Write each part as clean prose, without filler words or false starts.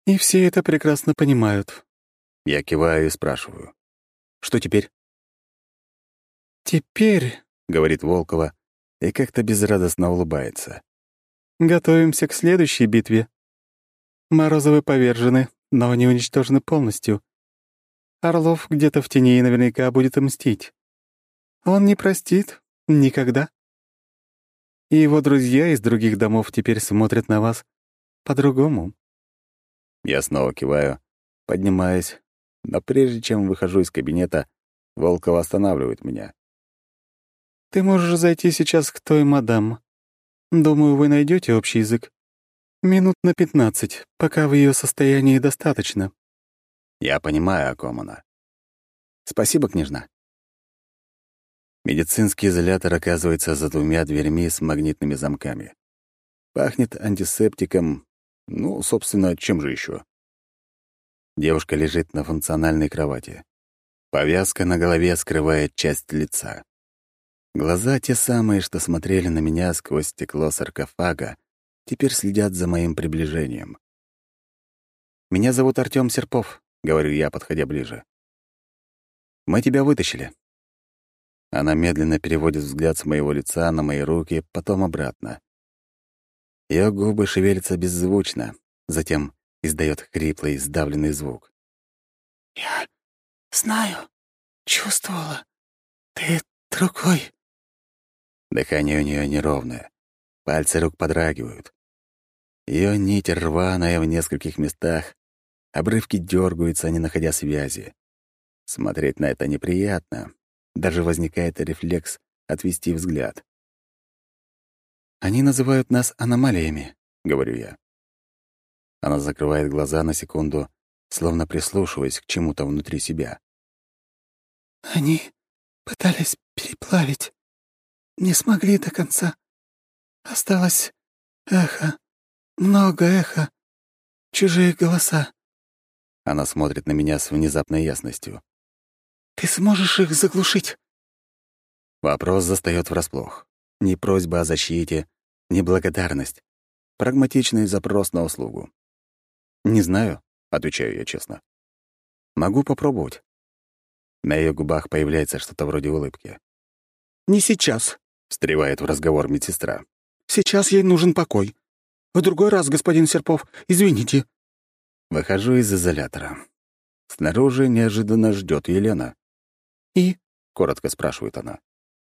И все это прекрасно понимают. Я киваю и спрашиваю. Что теперь? Теперь — говорит Волкова и как-то безрадостно улыбается. готовимся к следующей битве. Морозовы повержены, но не уничтожены полностью. Орлов где-то в тени наверняка будет мстить. Он не простит. Никогда. И его друзья из других домов теперь смотрят на вас по-другому. Я снова киваю, поднимаюсь, но прежде чем выхожу из кабинета, Волкова останавливает меня. Ты можешь зайти сейчас к той мадам. Думаю, вы найдете общий язык. Минут на 15, пока в ее состоянии достаточно. Я понимаю, о ком она. Спасибо, княжна. Медицинский изолятор оказывается за двумя дверьми с магнитными замками. Пахнет антисептиком. Ну, собственно, чем же еще? Девушка лежит на функциональной кровати. Повязка на голове скрывает часть лица. Глаза, те самые, что смотрели на меня сквозь стекло саркофага, теперь следят за моим приближением. «Меня зовут Артём Серпов», — говорю я, подходя ближе. «Мы тебя вытащили». Она медленно переводит взгляд с моего лица на мои руки, потом обратно. Её губы шевелятся беззвучно, затем издает хриплый, сдавленный звук. «Я знаю, чувствовала. Ты другой». Дыхание у нее неровное, пальцы рук подрагивают. Ее нить рваная в нескольких местах, обрывки дергаются, не находя связи. Смотреть на это неприятно, даже возникает рефлекс отвести взгляд. «Они называют нас аномалиями», — говорю я. Она закрывает глаза на секунду, словно прислушиваясь к чему-то внутри себя. «Они пытались переплавить. Не смогли до конца. Осталось эхо. Много эха. Чужие голоса. Она смотрит на меня с внезапной ясностью. Ты сможешь их заглушить?» Вопрос застаёт врасплох. Ни просьба о защите, ни благодарность. Прагматичный запрос на услугу. «Не знаю», — отвечаю я честно. «Могу попробовать». На её губах появляется что-то вроде улыбки. «Не сейчас», — Встревает в разговор медсестра. «Сейчас ей нужен покой. В другой раз, господин Серпов, извините». Выхожу из изолятора. Снаружи неожиданно ждёт Елена. «И?» — коротко спрашивает она.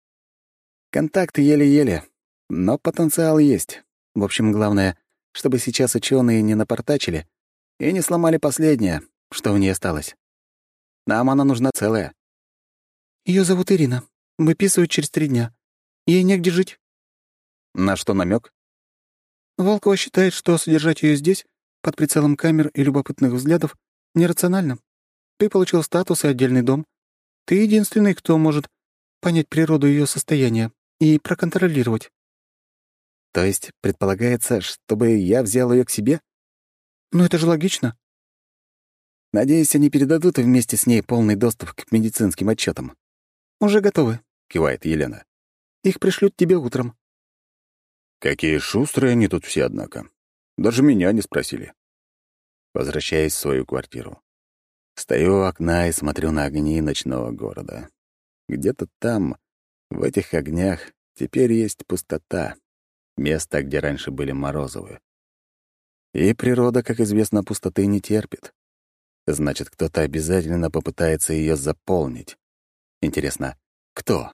Контакт еле-еле, но потенциал есть. В общем, главное, чтобы сейчас ученые не напортачили и не сломали последнее, что в ней осталось. Нам она нужна целая. Ее зовут Ирина. Выписывают через 3 дня. Ей негде жить». На что намек? Волкова считает, что содержать ее здесь, под прицелом камер и любопытных взглядов, нерационально. Ты получил статус и отдельный дом. Ты единственный, кто может понять природу ее состояния и проконтролировать. То есть предполагается, чтобы я взял ее к себе? Но это же логично. Надеюсь, они передадут вместе с ней полный доступ к медицинским отчетам. Уже готовы. Кивает Елена. Их пришлют тебе утром. Какие шустрые они тут все, однако. Даже меня не спросили. Возвращаюсь в свою квартиру. Стою у окна и смотрю на огни ночного города. Где-то там, в этих огнях, теперь есть пустота. Место, где раньше были Морозовы. И природа, как известно, пустоты не терпит. Значит, кто-то обязательно попытается ее заполнить. Интересно, кто?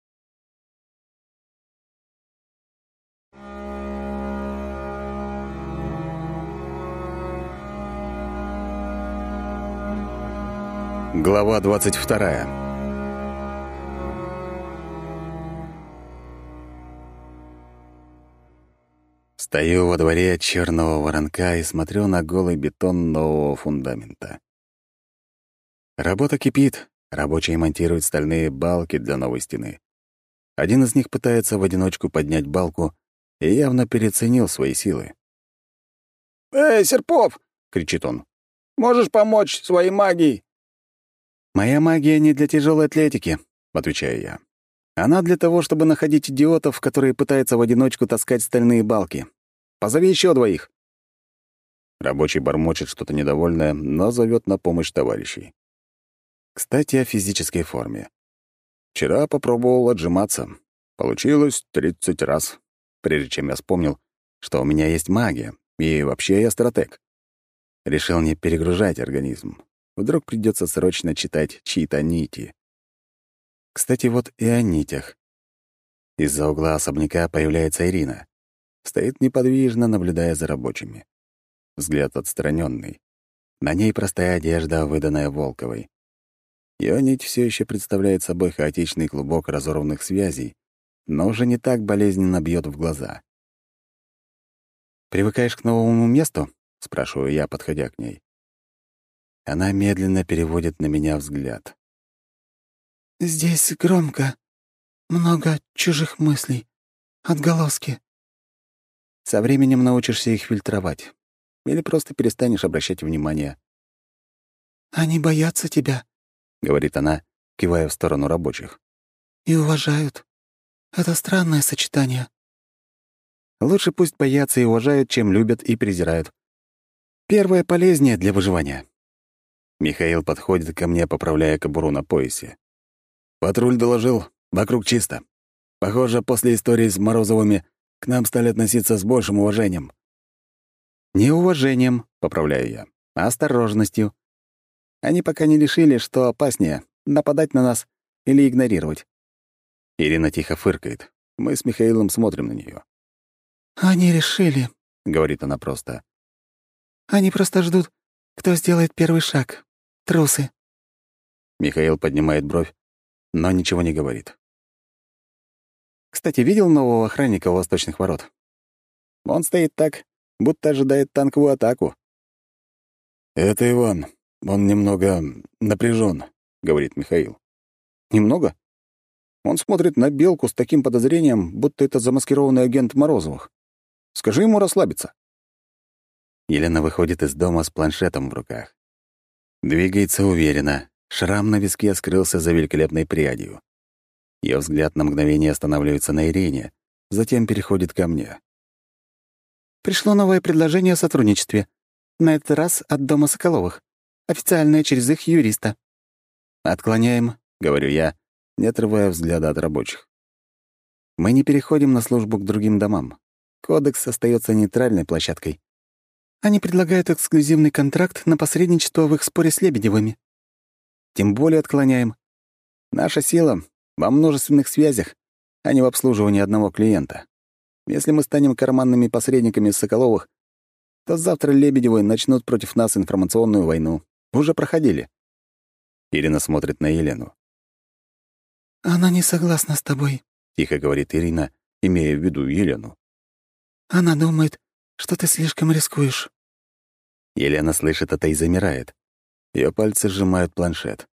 Глава 22. Стою во дворе черного воронка и смотрю на голый бетон нового фундамента. Работа кипит, рабочие монтируют стальные балки для новой стены. Один из них пытается в одиночку поднять балку и явно переоценил свои силы. «Эй, Серпов!» — кричит он. «Можешь помочь своей магией?» «Моя магия не для тяжелой атлетики», — отвечаю я. «Она для того, чтобы находить идиотов, которые пытаются в одиночку таскать стальные балки. Позови еще 2». Рабочий бормочет что-то недовольное, но зовет на помощь товарищей. Кстати, о физической форме. Вчера попробовал отжиматься. Получилось 30 раз, прежде чем я вспомнил, что у меня есть магия, и вообще я стратег. Решил не перегружать организм. Вдруг придется срочно читать чьи-то нити. Кстати, вот и о нитях. Из-за угла особняка появляется Ирина. Стоит неподвижно, наблюдая за рабочими. Взгляд отстраненный. На ней простая одежда, выданная Волковой. Её нить все еще представляет собой хаотичный клубок разорванных связей, но уже не так болезненно бьет в глаза. «Привыкаешь к новому месту?» — спрашиваю я, подходя к ней. Она медленно переводит на меня взгляд. «Здесь громко. Много чужих мыслей. Отголоски». Со временем научишься их фильтровать. Или просто перестанешь обращать внимание. «Они боятся тебя», — говорит она, кивая в сторону рабочих. «и уважают. Это странное сочетание». Лучше пусть боятся и уважают, чем любят и презирают. Первое полезнее для выживания. Михаил подходит ко мне, поправляя кобуру на поясе. Патруль доложил, вокруг чисто. Похоже, после истории с Морозовыми к нам стали относиться с большим уважением. Не уважением, поправляю я, а осторожностью. Они пока не решили, что опаснее — нападать на нас или игнорировать. Ирина тихо фыркает. Мы с Михаилом смотрим на нее. «Они решили», — говорит она просто. «Они просто ждут, кто сделает первый шаг. Трусы». Михаил поднимает бровь, но ничего не говорит. Кстати, видел нового охранника у восточных ворот? Он стоит так, будто ожидает танковую атаку. «Это Иван. Он немного напряжен, говорит Михаил. «Немного?» Он смотрит на Белку с таким подозрением, будто это замаскированный агент Морозовых. Скажи ему расслабиться. Елена выходит из дома с планшетом в руках. Двигается уверенно. Шрам на виске скрылся за великолепной прядью. Ее взгляд на мгновение останавливается на Ирине, затем переходит ко мне. «Пришло новое предложение о сотрудничестве. На этот раз от дома Соколовых. Официальное через их юриста». «Отклоняем», — говорю я, не отрывая взгляда от рабочих. «Мы не переходим на службу к другим домам. Кодекс остается нейтральной площадкой». «Они предлагают эксклюзивный контракт на посредничество в их споре с Лебедевыми». «Тем более отклоняем. Наша сила во множественных связях, а не в обслуживании одного клиента. Если мы станем карманными посредниками Соколовых, то завтра Лебедевы начнут против нас информационную войну. Уже проходили». Ирина смотрит на Елену. «Она не согласна с тобой», — тихо говорит Ирина, имея в виду Елену. «Она думает, что ты слишком рискуешь». Елена слышит это и замирает. Ее пальцы сжимают планшет.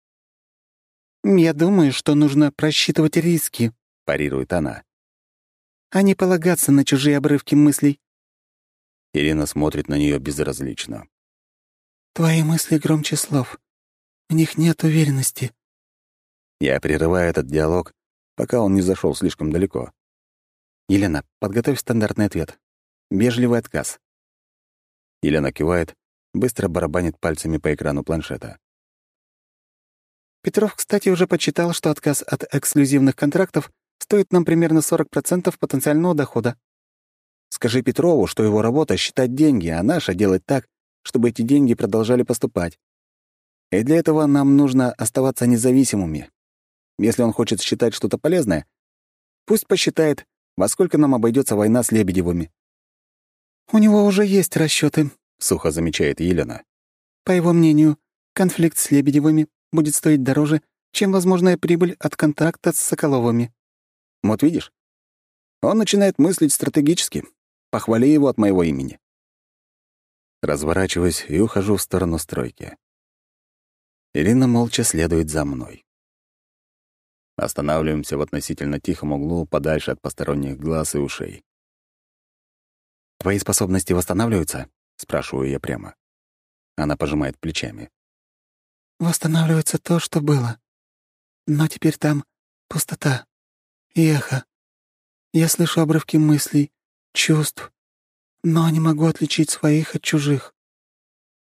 «Я думаю, что нужно просчитывать риски», — парирует она. «а не полагаться на чужие обрывки мыслей». Ирина смотрит на нее безразлично. «Твои мысли громче слов. В них нет уверенности». Я прерываю этот диалог, пока он не зашел слишком далеко. «Елена, подготовь стандартный ответ. Вежливый отказ». Елена кивает, быстро барабанит пальцами по экрану планшета. «Петров, кстати, уже подсчитал, что отказ от эксклюзивных контрактов стоит нам примерно 40% потенциального дохода». «Скажи Петрову, что его работа — считать деньги, а наша — делать так, чтобы эти деньги продолжали поступать. И для этого нам нужно оставаться независимыми. Если он хочет считать что-то полезное, пусть посчитает, во сколько нам обойдется война с Лебедевыми». «У него уже есть расчеты, сухо замечает Елена. «По его мнению, конфликт с Лебедевыми будет стоить дороже, чем возможная прибыль от контракта с Соколовыми». Вот видишь? Он начинает мыслить стратегически. Похвали его от моего имени. Разворачиваюсь и ухожу в сторону стройки. Ирина молча следует за мной. Останавливаемся в относительно тихом углу, подальше от посторонних глаз и ушей. «Твои способности восстанавливаются?» — спрашиваю я прямо. Она пожимает плечами. «Восстанавливается то, что было. Но теперь там пустота и эхо. Я слышу обрывки мыслей, чувств, но не могу отличить своих от чужих».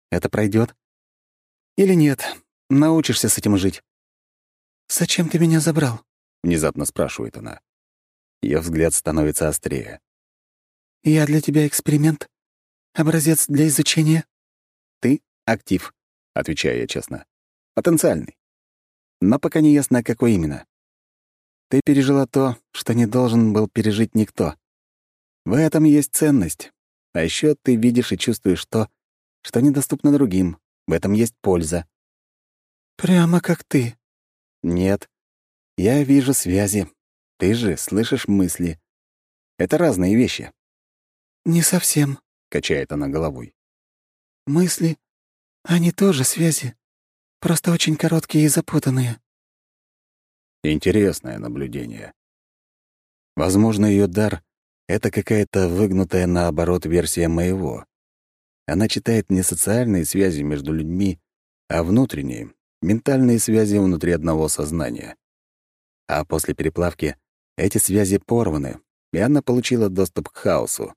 Это пройдет? Или нет, научишься с этим жить?» «Зачем ты меня забрал?» — внезапно спрашивает она. Ее взгляд становится острее. «Я для тебя эксперимент? Образец для изучения?» «Ты — актив», — отвечаю я честно. «Потенциальный. Но пока не ясно, какой именно. Ты пережила то, что не должен был пережить никто. В этом есть ценность. А еще ты видишь и чувствуешь то, что недоступно другим. В этом есть польза». «Прямо как ты». «Нет. Я вижу связи. Ты же слышишь мысли. Это разные вещи», «Не совсем», — качает она головой. «Мысли, они тоже связи, просто очень короткие и запутанные». Интересное наблюдение. Возможно, ее дар — это какая-то выгнутая наоборот версия моего. Она читает не социальные связи между людьми, а внутренние, ментальные связи внутри одного сознания. А после переплавки эти связи порваны, и она получила доступ к хаосу.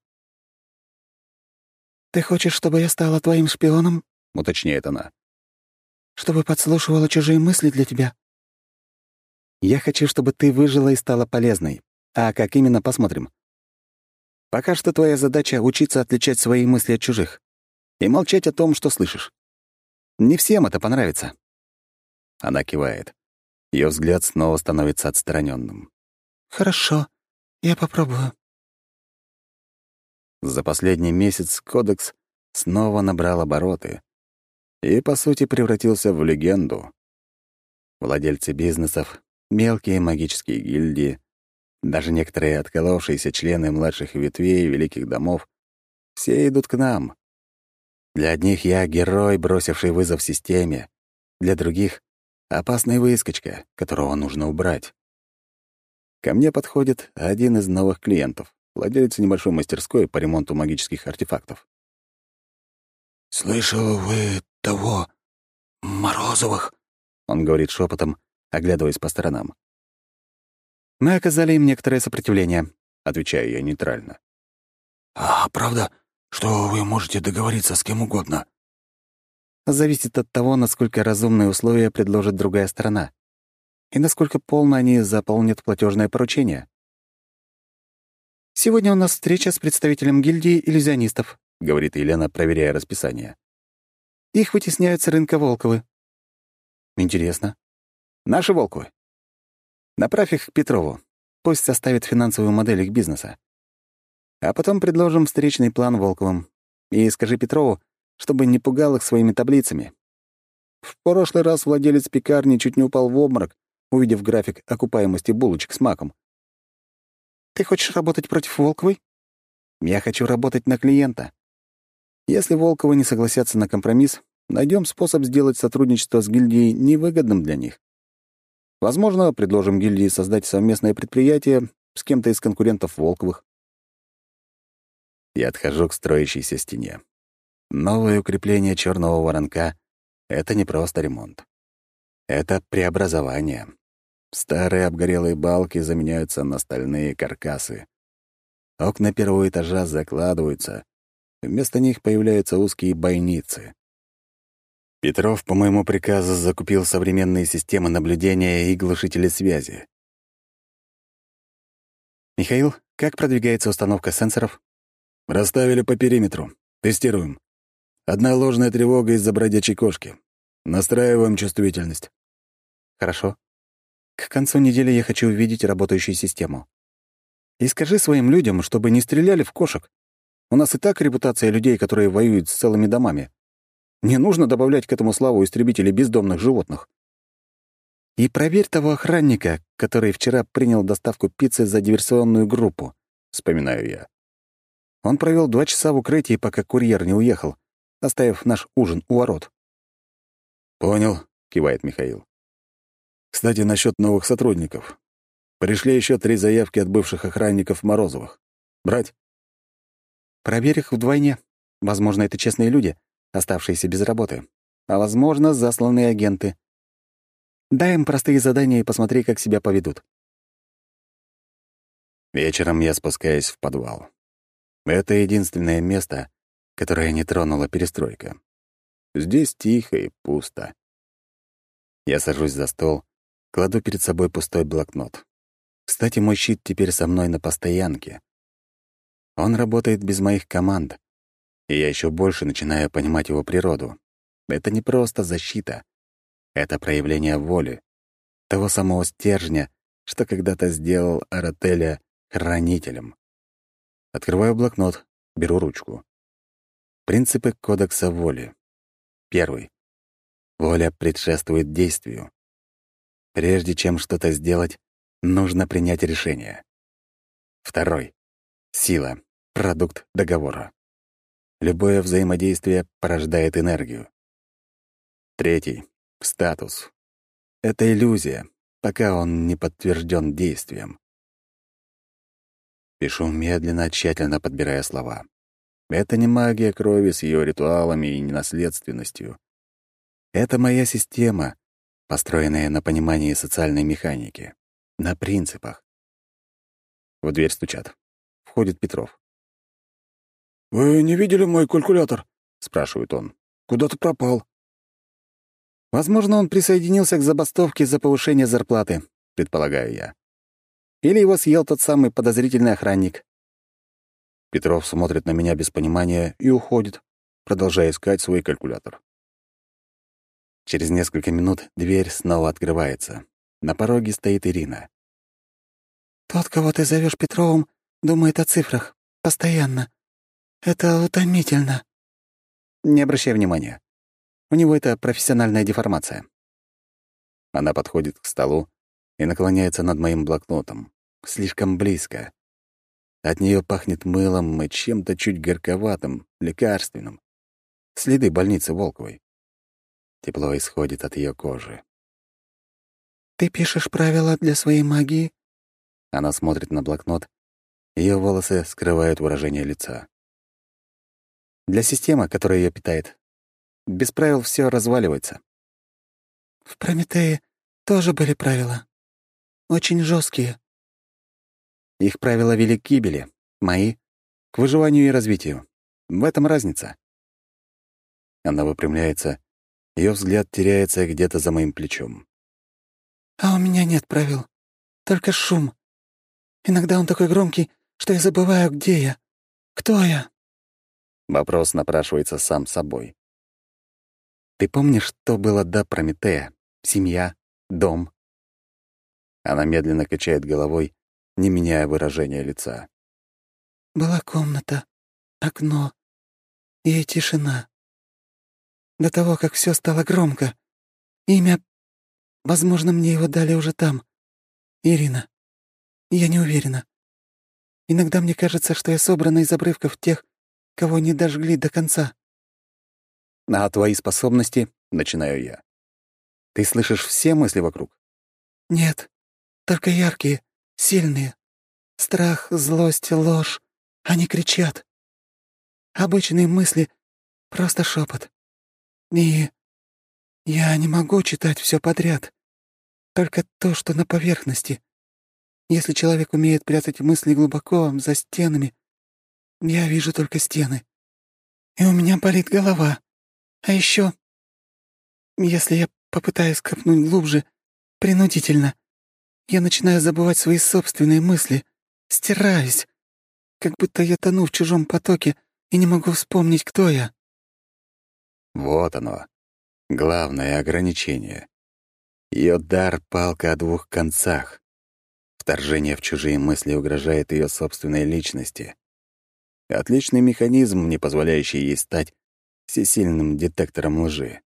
«Ты хочешь, чтобы я стала твоим шпионом?» — уточняет она. «Чтобы подслушивала чужие мысли для тебя?» «Я хочу, чтобы ты выжила и стала полезной. А как именно, посмотрим. Пока что твоя задача — учиться отличать свои мысли от чужих и молчать о том, что слышишь. Не всем это понравится». Она кивает. Ее взгляд снова становится отстраненным. «Хорошо, я попробую». За последний месяц кодекс снова набрал обороты и, по сути, превратился в легенду. Владельцы бизнесов, мелкие магические гильдии, даже некоторые отколовшиеся члены младших ветвей великих домов — все идут к нам. Для одних я герой, бросивший вызов системе, для других — опасная выскочка, которого нужно убрать. Ко мне подходит один из новых клиентов, владелец небольшой мастерской по ремонту магических артефактов. «Слышал, вы того... Морозовых?» — он говорит шепотом, оглядываясь по сторонам. «Мы оказали им некоторое сопротивление», — отвечаю я нейтрально. «А правда, что вы можете договориться с кем угодно?» «Зависит от того, насколько разумные условия предложит другая сторона и насколько полно они заполнят платежное поручение. Сегодня у нас встреча с представителем гильдии иллюзионистов», — говорит Елена, проверяя расписание. «Их вытесняют с рынка Волковы». «Интересно. Наши Волковы? Направь их к Петрову. Пусть составит финансовую модель их бизнеса. А потом предложим встречный план Волковым. И скажи Петрову, чтобы не пугал их своими таблицами. В прошлый раз владелец пекарни чуть не упал в обморок, увидев график окупаемости булочек с маком. «Ты хочешь работать против Волковой?» Я хочу работать на клиента. Если Волковы не согласятся на компромисс, найдем способ сделать сотрудничество с гильдией невыгодным для них. Возможно, предложим гильдии создать совместное предприятие с кем-то из конкурентов Волковых. Я отхожу к строящейся стене. Новое укрепление черного воронка — это не просто ремонт. Это преобразование. Старые обгорелые балки заменяются на стальные каркасы. Окна первого этажа закладываются. Вместо них появляются узкие бойницы. Петров по моему приказу закупил современные системы наблюдения и глушители связи. «Михаил, как продвигается установка сенсоров?» «Расставили по периметру. Тестируем. Одна ложная тревога из-за бродячей кошки. Настраиваем чувствительность». «Хорошо. К концу недели я хочу увидеть работающую систему. И скажи своим людям, чтобы не стреляли в кошек. У нас и так репутация людей, которые воюют с целыми домами. Не нужно добавлять к этому славу истребителей бездомных животных. И проверь того охранника, который вчера принял доставку пиццы за диверсионную группу», — вспоминаю я. Он провел 2 часа в укрытии, пока курьер не уехал, оставив наш ужин у ворот. «Понял», — кивает Михаил. «Кстати, насчет новых сотрудников. Пришли еще 3 заявки от бывших охранников Морозовых. Брать?» «Проверь их вдвойне. Возможно, это честные люди, оставшиеся без работы. А возможно, засланные агенты. Дай им простые задания и посмотри, как себя поведут». Вечером я спускаюсь в подвал. Это единственное место, которое не тронула перестройка. Здесь тихо и пусто. Я сажусь за стол, кладу перед собой пустой блокнот. Кстати, мой щит теперь со мной на постоянке. Он работает без моих команд, и я еще больше начинаю понимать его природу. Это не просто защита. Это проявление воли, того самого стержня, что когда-то сделал Арателя хранителем. Открываю блокнот, беру ручку. Принципы кодекса воли. Первый. Воля предшествует действию. Прежде чем что-то сделать, нужно принять решение. Второй. Сила. Продукт договора. Любое взаимодействие порождает энергию. Третий. Статус. Это иллюзия, пока он не подтвержден действием. Пишу медленно, тщательно подбирая слова. Это не магия крови с ее ритуалами и ненаследственностью. Это моя система, построенная на понимании социальной механики, на принципах. В дверь стучат. Входит Петров. «Вы не видели мой калькулятор?» — спрашивает он. «Куда ты пропал?» Возможно, он присоединился к забастовке за повышение зарплаты, предполагаю я. Или его съел тот самый подозрительный охранник. Петров смотрит на меня без понимания и уходит, продолжая искать свой калькулятор. Через несколько минут дверь снова открывается. На пороге стоит Ирина. «Тот, кого ты зовешь Петровым, думает о цифрах. Постоянно. Это утомительно». Не обращай внимания. У него это профессиональная деформация. Она подходит к столу и наклоняется над моим блокнотом. Слишком близко. От нее пахнет мылом и чем-то чуть горьковатым, лекарственным. Следы больницы Волковой. Тепло исходит от ее кожи. «Ты пишешь правила для своей магии?» Она смотрит на блокнот. Ее волосы скрывают выражение лица. Для системы, которая ее питает. Без правил все разваливается. «В Прометее тоже были правила. Очень жесткие. Их правила вели к гибели. Мои — к выживанию и развитию. В этом разница. Она выпрямляется. Ее взгляд теряется где-то за моим плечом. А у меня нет правил. Только шум. Иногда он такой громкий, что я забываю, где я. Кто я?» Вопрос напрашивается сам собой. Ты помнишь, что было до Прометея? Семья, дом? Она медленно качает головой, не меняя выражения лица. «Была комната, окно и тишина. До того, как все стало громко. Имя... Возможно, мне его дали уже там. Ирина. Я не уверена. Иногда мне кажется, что я собрана из обрывков тех, кого не дожгли до конца». А твои способности, начинаю я. Ты слышишь все мысли вокруг? «Нет, только яркие, сильные. Страх, злость, ложь. Они кричат. Обычные мысли — просто шепот. И я не могу читать все подряд. Только то, что на поверхности. Если человек умеет прятать мысли глубоко, за стенами, я вижу только стены. И у меня болит голова. А еще, если я попытаюсь копнуть глубже, принудительно, я начинаю забывать свои собственные мысли, стираюсь, как будто я тону в чужом потоке и не могу вспомнить, кто я». Вот оно. Главное ограничение. Ее дар — палка о двух концах. Вторжение в чужие мысли угрожает ее собственной личности. Отличный механизм, не позволяющий ей стать всесильным детектором лжи.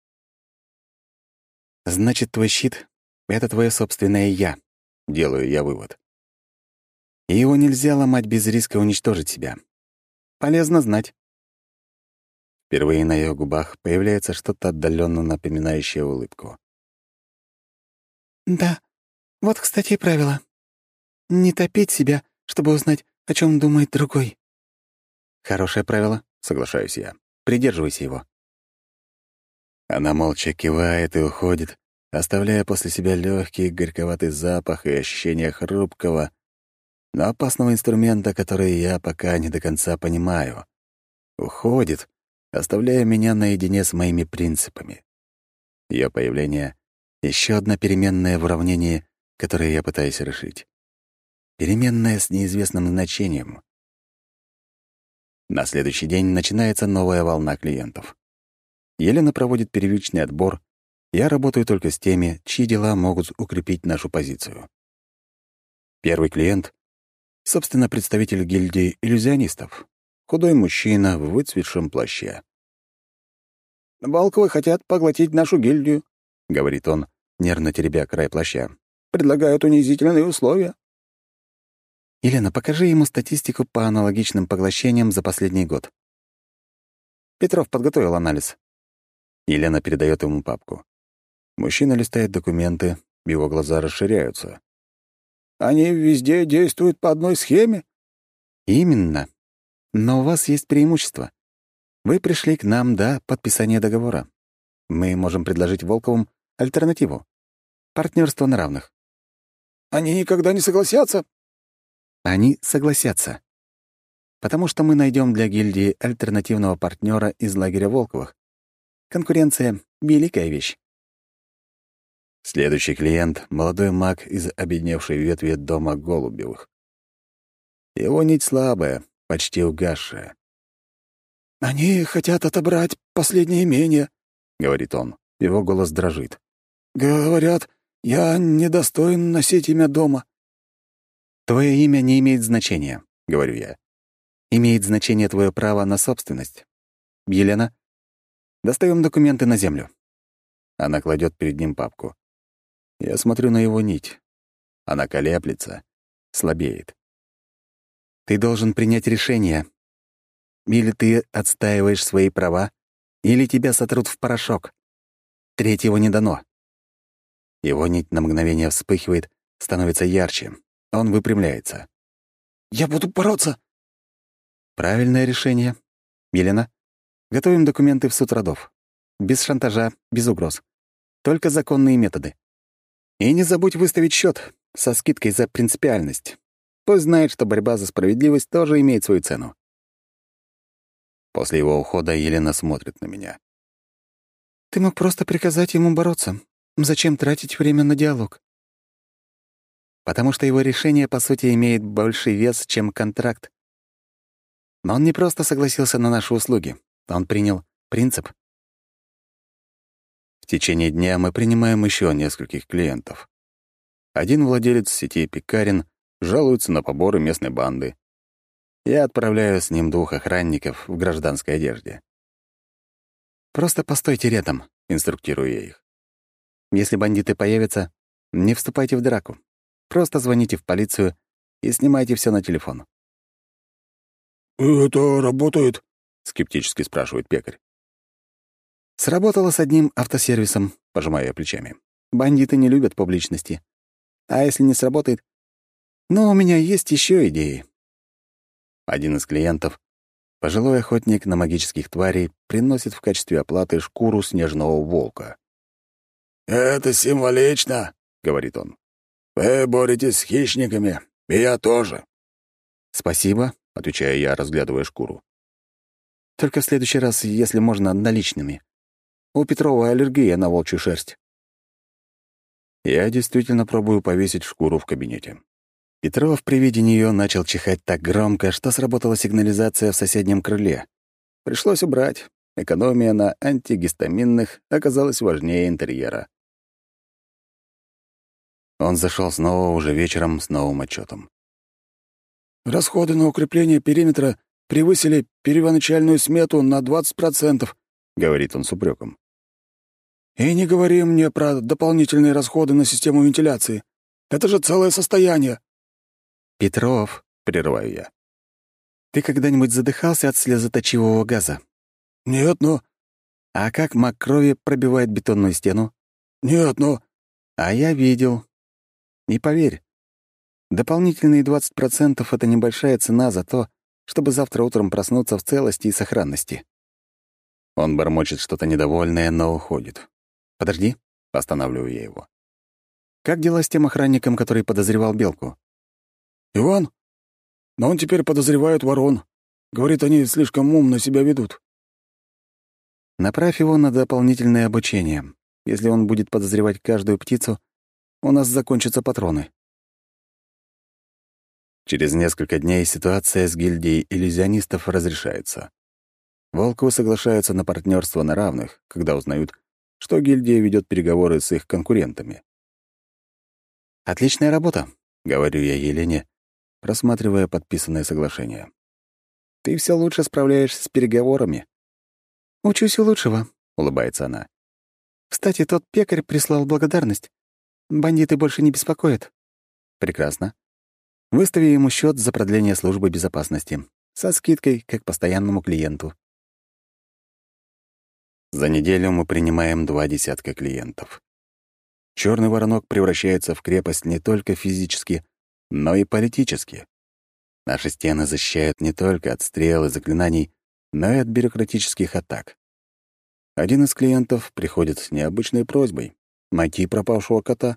Значит, твой щит — это твое собственное «я», — делаю я вывод. И его нельзя ломать без риска уничтожить себя. Полезно знать. Впервые на ее губах появляется что-то отдаленно напоминающее улыбку. «Да, вот, кстати, и правило. Не топить себя, чтобы узнать, о чем думает другой». Хорошее правило, соглашаюсь я. Придерживайся его. Она молча кивает и уходит, оставляя после себя легкий горьковатый запах и ощущение хрупкого, но опасного инструмента, который я пока не до конца понимаю. Уходит, оставляя меня наедине с моими принципами. Ее появление — еще одна переменная в уравнении, которое я пытаюсь решить. Переменная с неизвестным значением. На следующий день начинается новая волна клиентов. Елена проводит первичный отбор. Я работаю только с теми, чьи дела могут укрепить нашу позицию. Первый клиент — собственно, представитель гильдии иллюзионистов. Худой мужчина в выцветшем плаще. «Волковы хотят поглотить нашу гильдию», — говорит он, нервно теребя край плаща. «Предлагают унизительные условия». «Елена, покажи ему статистику по аналогичным поглощениям за последний год». Петров подготовил анализ. Елена передает ему папку. Мужчина листает документы, его глаза расширяются. «Они везде действуют по одной схеме?» «Именно. Но у вас есть преимущество. Вы пришли к нам до подписания договора. Мы можем предложить Волковым альтернативу. Партнерство на равных». «Они никогда не согласятся?» «Они согласятся. Потому что мы найдем для гильдии альтернативного партнера из лагеря Волковых. Конкуренция — великая вещь». Следующий клиент — молодой маг из обедневшей ветви дома Голубевых. Его нить слабая, почти угасшая. «Они хотят отобрать последнее имение», — говорит он. Его голос дрожит. «Говорят, я недостоин носить имя дома». «Твое имя не имеет значения», — говорю я. «Имеет значение твое право на собственность. Елена, достаем документы на землю». Она кладет перед ним папку. Я смотрю на его нить. Она колеблется, слабеет. «Ты должен принять решение. Или ты отстаиваешь свои права, или тебя сотрут в порошок. Третьего не дано». Его нить на мгновение вспыхивает, становится ярче. Он выпрямляется. «Я буду бороться!» «Правильное решение. Елена, готовим документы в суд родов. Без шантажа, без угроз. Только законные методы. И не забудь выставить счет со скидкой за принципиальность. Пусть знает, что борьба за справедливость тоже имеет свою цену». После его ухода Елена смотрит на меня. «Ты мог просто приказать ему бороться. Зачем тратить время на диалог?» «Потому что его решение, по сути, имеет больший вес, чем контракт. Но он не просто согласился на наши услуги. Он принял принцип». В течение дня мы принимаем еще нескольких клиентов. Один владелец сети пекарен жалуется на поборы местной банды. Я отправляю с ним 2 охранников в гражданской одежде. «Просто постойте рядом», — инструктирую я их. «Если бандиты появятся, не вступайте в драку. Просто звоните в полицию и снимайте все на телефон». «Это работает?» — скептически спрашивает пекарь. «Сработало с одним автосервисом», — пожимаю я плечами. «Бандиты не любят публичности. А если не сработает? Но у меня есть еще идеи». Один из клиентов, пожилой охотник на магических тварей, приносит в качестве оплаты шкуру снежного волка. «Это символично», — говорит он. «Вы боретесь с хищниками, и я тоже». «Спасибо», — отвечаю я, разглядывая шкуру. «Только в следующий раз, если можно, наличными. У Петрова аллергия на волчью шерсть». Я действительно пробую повесить шкуру в кабинете. Петров при виде нее начал чихать так громко, что сработала сигнализация в соседнем крыле. Пришлось убрать. Экономия на антигистаминных оказалась важнее интерьера. Он зашел снова уже вечером с новым отчетом. «Расходы на укрепление периметра превысили первоначальную смету на 20%, — говорит он с упреком. «И не говори мне про дополнительные расходы на систему вентиляции. Это же целое состояние». «Петров», — прерываю я, — «ты когда-нибудь задыхался от слезоточивого газа?» «Нет, но...» «А как маг крови пробивает бетонную стену?» «Нет, но...» «А я видел. И поверь, дополнительные 20% — это небольшая цена за то, чтобы завтра утром проснуться в целости и сохранности». Он бормочет что-то недовольное, но уходит. «Подожди», — останавливаю я его. «Как дела с тем охранником, который подозревал Белку?» «Иван? Но он теперь подозревает ворон. Говорит, они слишком умно себя ведут». Направь его на дополнительное обучение. Если он будет подозревать каждую птицу, у нас закончатся патроны. Через несколько дней ситуация с гильдией иллюзионистов разрешается. Волковы соглашаются на партнерство на равных, когда узнают, что гильдия ведет переговоры с их конкурентами. «Отличная работа», — говорю я Елене, просматривая подписанное соглашение. «Ты все лучше справляешься с переговорами». «Учусь у лучшего», — улыбается она. «Кстати, тот пекарь прислал благодарность. Бандиты больше не беспокоят». «Прекрасно. Выстави ему счет за продление службы безопасности со скидкой, как постоянному клиенту». За неделю мы принимаем 20 клиентов. Черный воронок превращается в крепость не только физически, но и политически. Наши стены защищают не только от стрел и заклинаний, но и от бюрократических атак. Один из клиентов приходит с необычной просьбой — найти пропавшего кота.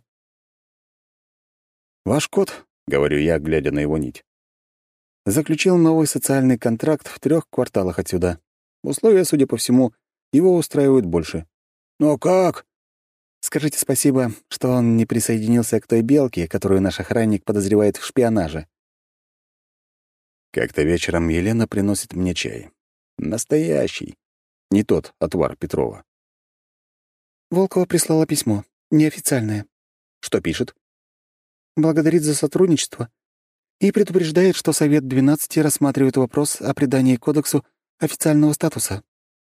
«Ваш кот», — говорю я, глядя на его нить, заключил новый социальный контракт в 3 кварталах отсюда. Условия, судя по всему, его устраивают больше. «Но как?» «Скажите спасибо, что он не присоединился к той белке, которую наш охранник подозревает в шпионаже». Как-то вечером Елена приносит мне чай. Настоящий. Не тот отвар Петрова. Волкова прислала письмо. Неофициальное. Что пишет? Благодарит за сотрудничество и предупреждает, что Совет 12 рассматривает вопрос о придании кодексу официального статуса.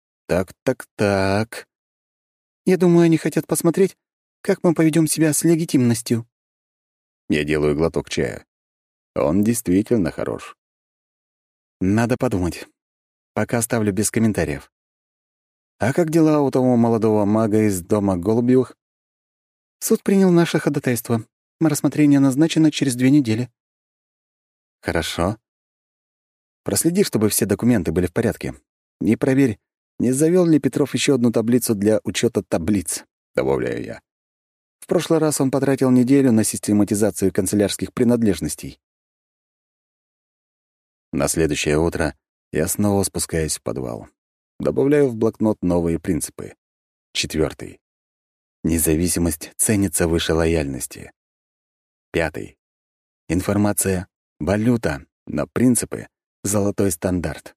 Так. Я думаю, они хотят посмотреть, как мы поведем себя с легитимностью. Я делаю глоток чая. Он действительно хорош. Надо подумать. Пока оставлю без комментариев. А как дела у того молодого мага из дома Голубевых? Суд принял наше ходатайство. Рассмотрение назначено через 2 недели. Хорошо. Проследи, чтобы все документы были в порядке. И проверь, не завел ли Петров еще одну таблицу для учета таблиц, добавляю я. В прошлый раз он потратил неделю на систематизацию канцелярских принадлежностей. На следующее утро я снова спускаюсь в подвал. Добавляю в блокнот новые принципы. 4. Независимость ценится выше лояльности. 5. Информация — валюта, но принципы — золотой стандарт.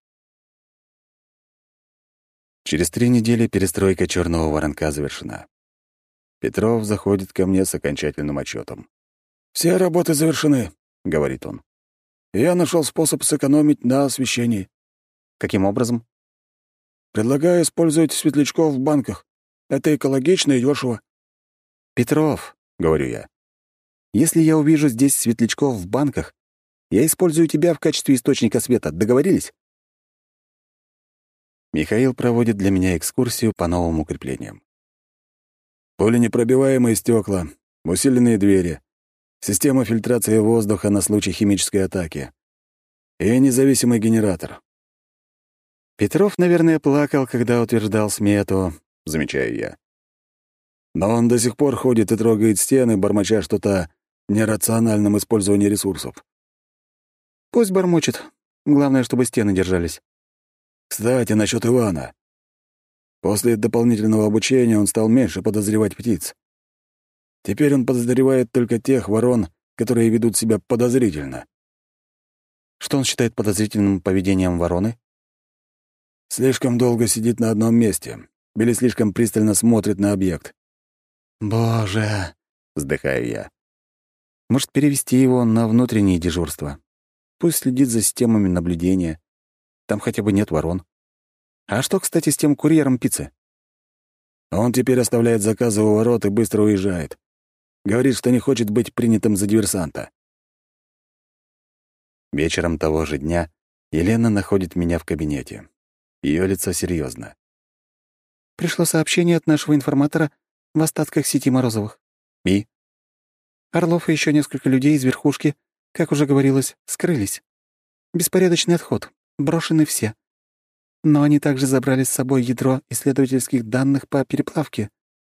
Через 3 недели перестройка черного воронка завершена. Петров заходит ко мне с окончательным отчетом. «Все работы завершены», — говорит он. «Я нашел способ сэкономить на освещении». Каким образом? «Предлагаю использовать светлячков в банках. Это экологично и дешево». «Петров», — говорю я, — «если я увижу здесь светлячков в банках, я использую тебя в качестве источника света. Договорились?» Михаил проводит для меня экскурсию по новым укреплениям. Пуленепробиваемые стекла, усиленные двери, система фильтрации воздуха на случай химической атаки и независимый генератор. Петров, наверное, плакал, когда утверждал смету, замечаю я. Но он до сих пор ходит и трогает стены, бормоча что-то о нерациональном использовании ресурсов. Пусть бормочет. Главное, чтобы стены держались. Кстати, насчет Ивана. После дополнительного обучения он стал меньше подозревать птиц. Теперь он подозревает только тех ворон, которые ведут себя подозрительно. Что он считает подозрительным поведением вороны? Слишком долго сидит на одном месте или слишком пристально смотрит на объект. «Боже!» — вздыхаю я. «Может, перевести его на внутреннее дежурство? Пусть следит за системами наблюдения. Там хотя бы нет ворон. А что, кстати, с тем курьером пиццы?» Он теперь оставляет заказы у ворот и быстро уезжает. Говорит, что не хочет быть принятым за диверсанта. Вечером того же дня Елена находит меня в кабинете. Ее лицо серьезно. «Пришло сообщение от нашего информатора в остатках сети Морозовых. И? Орлов и еще несколько людей из верхушки, как уже говорилось, скрылись. Беспорядочный отход. Брошены все. Но они также забрали с собой ядро исследовательских данных по переплавке».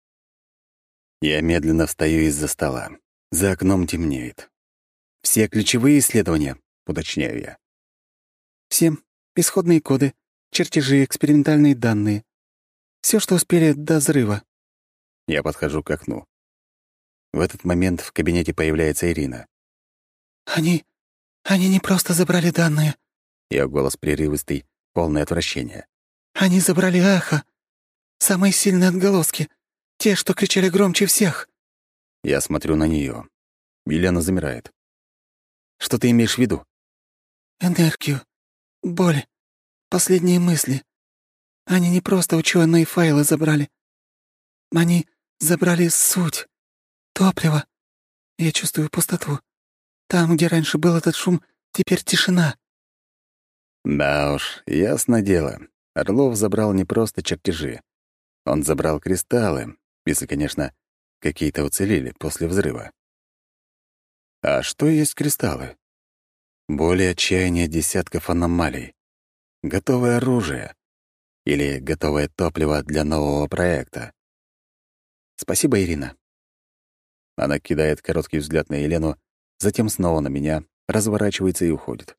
Я медленно встаю из-за стола. За окном темнеет. «Все ключевые исследования», — уточняю я. «Все. Исходные коды, чертежи, экспериментальные данные. Все, что успели до взрыва». Я подхожу к окну. В этот момент в кабинете появляется Ирина. «Они не просто забрали данные. Её голос прерывистый, полное отвращение. Они забрали эхо. Самые сильные отголоски. Те, что кричали громче всех». Я смотрю на неё. Елена замирает. «Что ты имеешь в виду?» «Энергию, боль, последние мысли. Они не просто учёные файлы забрали. Они забрали суть, топливо. Я чувствую пустоту. Там, где раньше был этот шум, теперь тишина». Да уж, ясно дело. Орлов забрал не просто чертежи. Он забрал кристаллы, если, конечно, какие-то уцелели после взрыва. А что есть кристаллы? Более отчаяния десятков аномалий. Готовое оружие. Или готовое топливо для нового проекта. Спасибо, Ирина. Она кидает короткий взгляд на Елену, затем снова на меня, разворачивается и уходит.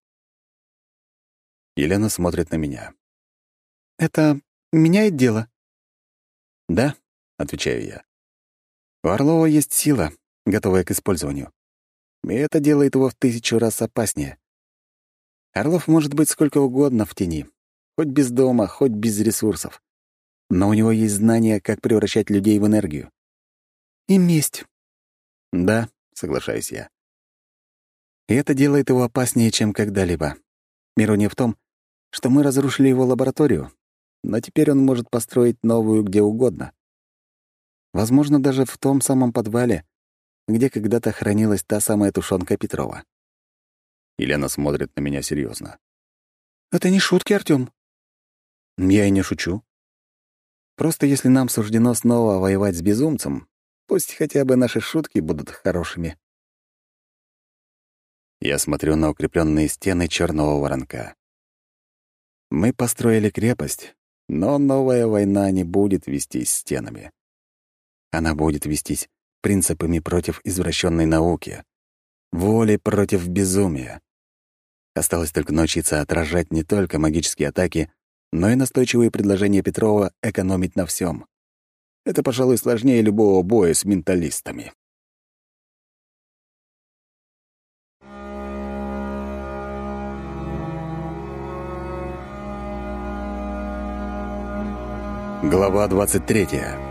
Елена смотрит на меня. «Это меняет дело?» «Да», — отвечаю я. «У Орлова есть сила, готовая к использованию. И это делает его в 1000 раз опаснее. Орлов может быть сколько угодно в тени, хоть без дома, хоть без ресурсов. Но у него есть знания, как превращать людей в энергию». «И месть». «Да», — соглашаюсь я. «И это делает его опаснее, чем когда-либо. Ирония в том, что мы разрушили его лабораторию, но теперь он может построить новую где угодно. Возможно, даже в том самом подвале, где когда-то хранилась та самая тушёнка Петрова». Елена смотрит на меня серьезно. «Это не шутки, Артём». Я и не шучу. Просто если нам суждено снова воевать с безумцем, пусть хотя бы наши шутки будут хорошими. Я смотрю на укрепленные стены черного воронка. Мы построили крепость, но новая война не будет вестись стенами. Она будет вестись принципами против извращенной науки, воли против безумия. Осталось только научиться отражать не только магические атаки, но и настойчивые предложения Петрова экономить на всем. Это, пожалуй, сложнее любого боя с менталистами. Глава 23.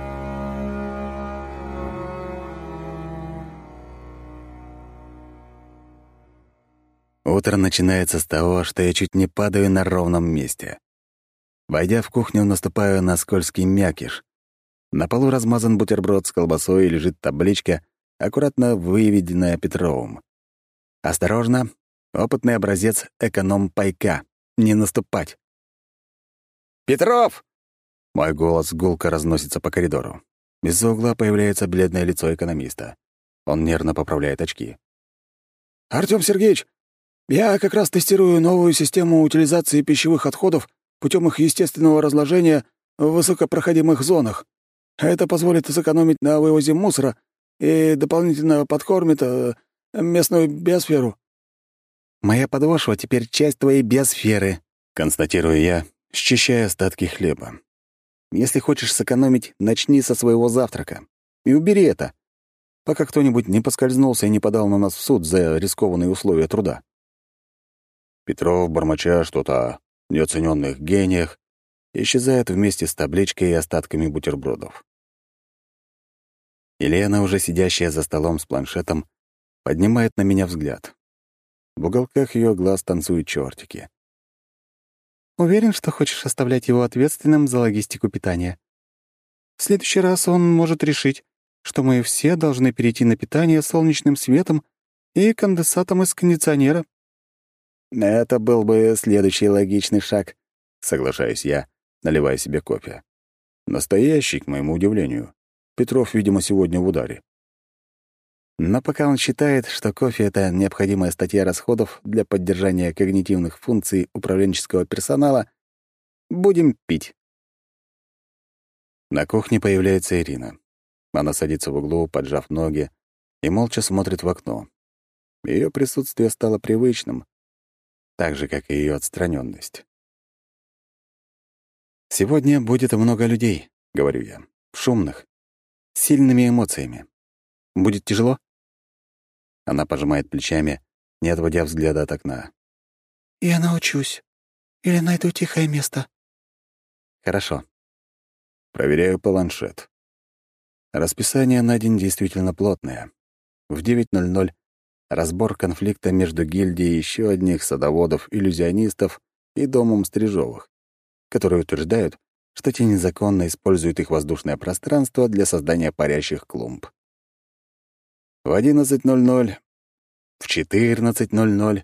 Утро начинается с того, что я чуть не падаю на ровном месте. Войдя в кухню, наступаю на скользкий мякиш. На полу размазан бутерброд с колбасой и лежит табличка, аккуратно выведенная Петровым. «Осторожно! Опытный образец эконом-пайка. Не наступать!» «Петров!» Мой голос гулко разносится по коридору. Из-за угла появляется бледное лицо экономиста. Он нервно поправляет очки. «Артём Сергеевич, я как раз тестирую новую систему утилизации пищевых отходов путем их естественного разложения в высокопроходимых зонах. Это позволит сэкономить на вывозе мусора и дополнительно подкормит местную биосферу». «Моя подошва теперь часть твоей биосферы», — констатирую я, счищая остатки хлеба. «Если хочешь сэкономить, начни со своего завтрака. И убери это, пока кто-нибудь не поскользнулся и не подал на нас в суд за рискованные условия труда». Петров, бормоча что-то о неоцененных гениях, исчезает вместе с табличкой и остатками бутербродов. Елена, уже сидящая за столом с планшетом, поднимает на меня взгляд. В уголках ее глаз танцуют чертики. «Уверен, что хочешь оставлять его ответственным за логистику питания? В следующий раз он может решить, что мы все должны перейти на питание солнечным светом и конденсатом из кондиционера». «Это был бы следующий логичный шаг», — соглашаюсь я, наливая себе кофе. Настоящий, к моему удивлению. Петров, видимо, сегодня в ударе. Но пока он считает, что кофе — это необходимая статья расходов для поддержания когнитивных функций управленческого персонала, будем пить. На кухне появляется Ирина. Она садится в углу, поджав ноги, и молча смотрит в окно. Ее присутствие стало привычным, так же, как и ее отстраненность. «Сегодня будет много людей», — говорю я. «Шумных, с сильными эмоциями. Будет тяжело?» Она пожимает плечами, не отводя взгляда от окна. «Я научусь. Или найду тихое место». «Хорошо». Проверяю планшет. Расписание на день действительно плотное. В 9:00 разбор конфликта между гильдией еще одних садоводов-иллюзионистов и домом Стрижовых, которые утверждают, что те незаконно используют их воздушное пространство для создания парящих клумб. В 11:00, в 14:00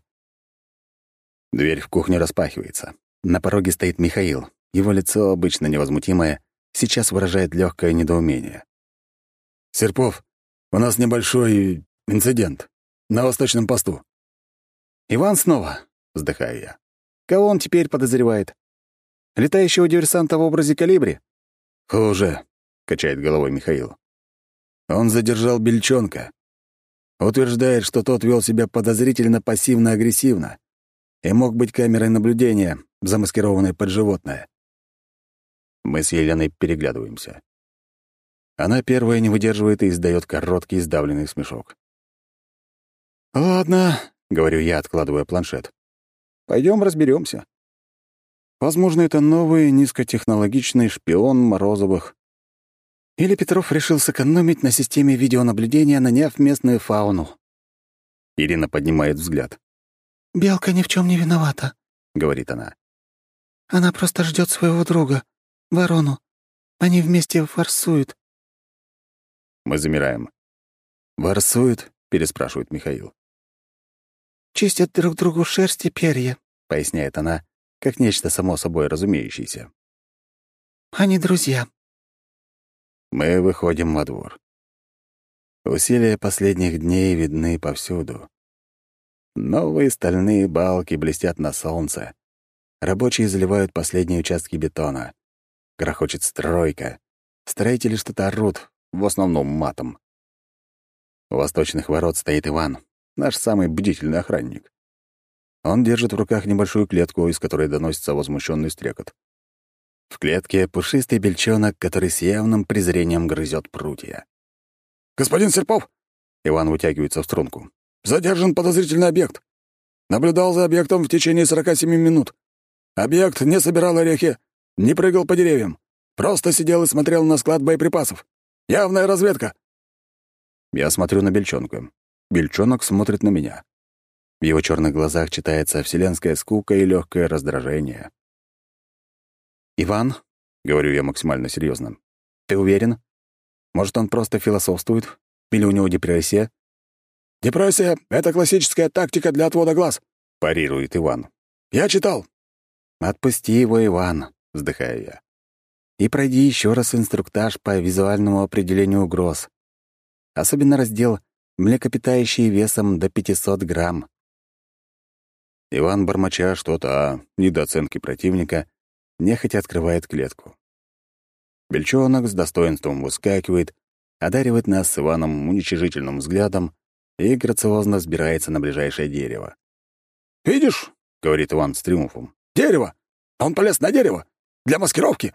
дверь в кухню распахивается. На пороге стоит Михаил. Его лицо, обычно невозмутимое, сейчас выражает легкое недоумение. «Серпов, у нас небольшой инцидент на Восточном посту». «Иван снова?» — вздыхаю я. «Кого он теперь подозревает? Летающего диверсанта в образе Колибри?» «Хуже», — качает головой Михаил. «Он задержал Бельчонка. Утверждает, что тот вел себя подозрительно пассивно-агрессивно и мог быть камерой наблюдения, замаскированной под животное». Мы с Еленой переглядываемся. Она первая не выдерживает и издает короткий сдавленный смешок. «Ладно», — говорю я, откладывая планшет. Пойдем разберемся. Возможно, это новый низкотехнологичный шпион Морозовых. Или Петров решил сэкономить на системе видеонаблюдения, наняв местную фауну». Ирина поднимает взгляд. «Белка ни в чем не виновата», — говорит она. «Она просто ждет своего друга, ворону. Они вместе форсуют». Мы замираем. «Ворсуют?» — переспрашивает Михаил. «Чистят друг другу шерсть и перья», — поясняет она, как нечто само собой разумеющееся. «Они друзья». Мы выходим во двор. Усилия последних дней видны повсюду. Новые стальные балки блестят на солнце. Рабочие заливают последние участки бетона. Грохочет стройка. Строители что-то орут, в основном матом. У восточных ворот стоит Иван, наш самый бдительный охранник. Он держит в руках небольшую клетку, из которой доносится возмущенный стрекот. В клетке пушистый бельчонок, который с явным презрением грызет прутья. «Господин Серпов!» — Иван вытягивается в струнку. «Задержан подозрительный объект. Наблюдал за объектом в течение 47 минут. Объект не собирал орехи, не прыгал по деревьям. Просто сидел и смотрел на склад боеприпасов. Явная разведка». Я смотрю на бельчонка. Бельчонок смотрит на меня. В его черных глазах читается вселенская скука и легкое раздражение. «Иван», — говорю я максимально серьезно, — «ты уверен? Может, он просто философствует? Или у него депрессия?» «Депрессия — это классическая тактика для отвода глаз», — парирует Иван. «Я читал». «Отпусти его, Иван», — вздыхаю я. «И пройди еще раз инструктаж по визуальному определению угроз. Особенно раздел «Млекопитающие весом до 500 грамм». Иван, бормоча что-то о недооценке противника, нехотя открывает клетку. Бельчонок с достоинством выскакивает, одаривает нас с Иваном уничижительным взглядом и грациозно взбирается на ближайшее дерево. «Видишь?» — говорит Иван с триумфом. «Дерево! Он полез на дерево! Для маскировки!»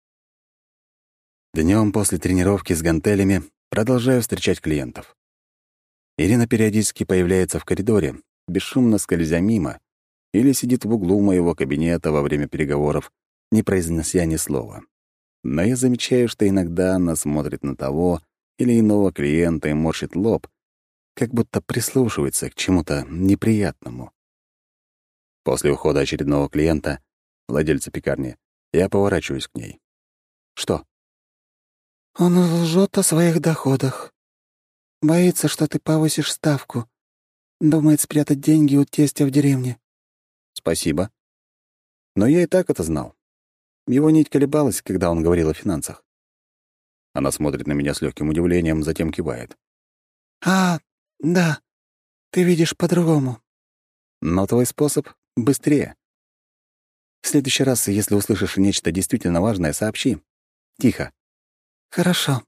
Днем после тренировки с гантелями продолжаю встречать клиентов. Ирина периодически появляется в коридоре, бесшумно скользя мимо, или сидит в углу моего кабинета во время переговоров, не произнося ни слова. Но я замечаю, что иногда она смотрит на того или иного клиента и морщит лоб, как будто прислушивается к чему-то неприятному. После ухода очередного клиента, владельца пекарни, я поворачиваюсь к ней. «Что?» «Он лжет о своих доходах. Боится, что ты повысишь ставку. Думает спрятать деньги у тестя в деревне». «Спасибо. Но я и так это знал. Его нить колебалась, когда он говорил о финансах». Она смотрит на меня с легким удивлением, затем кивает. «А, да, ты видишь по-другому». «Но твой способ быстрее. В следующий раз, если услышишь нечто действительно важное, сообщи. Тихо». «Хорошо».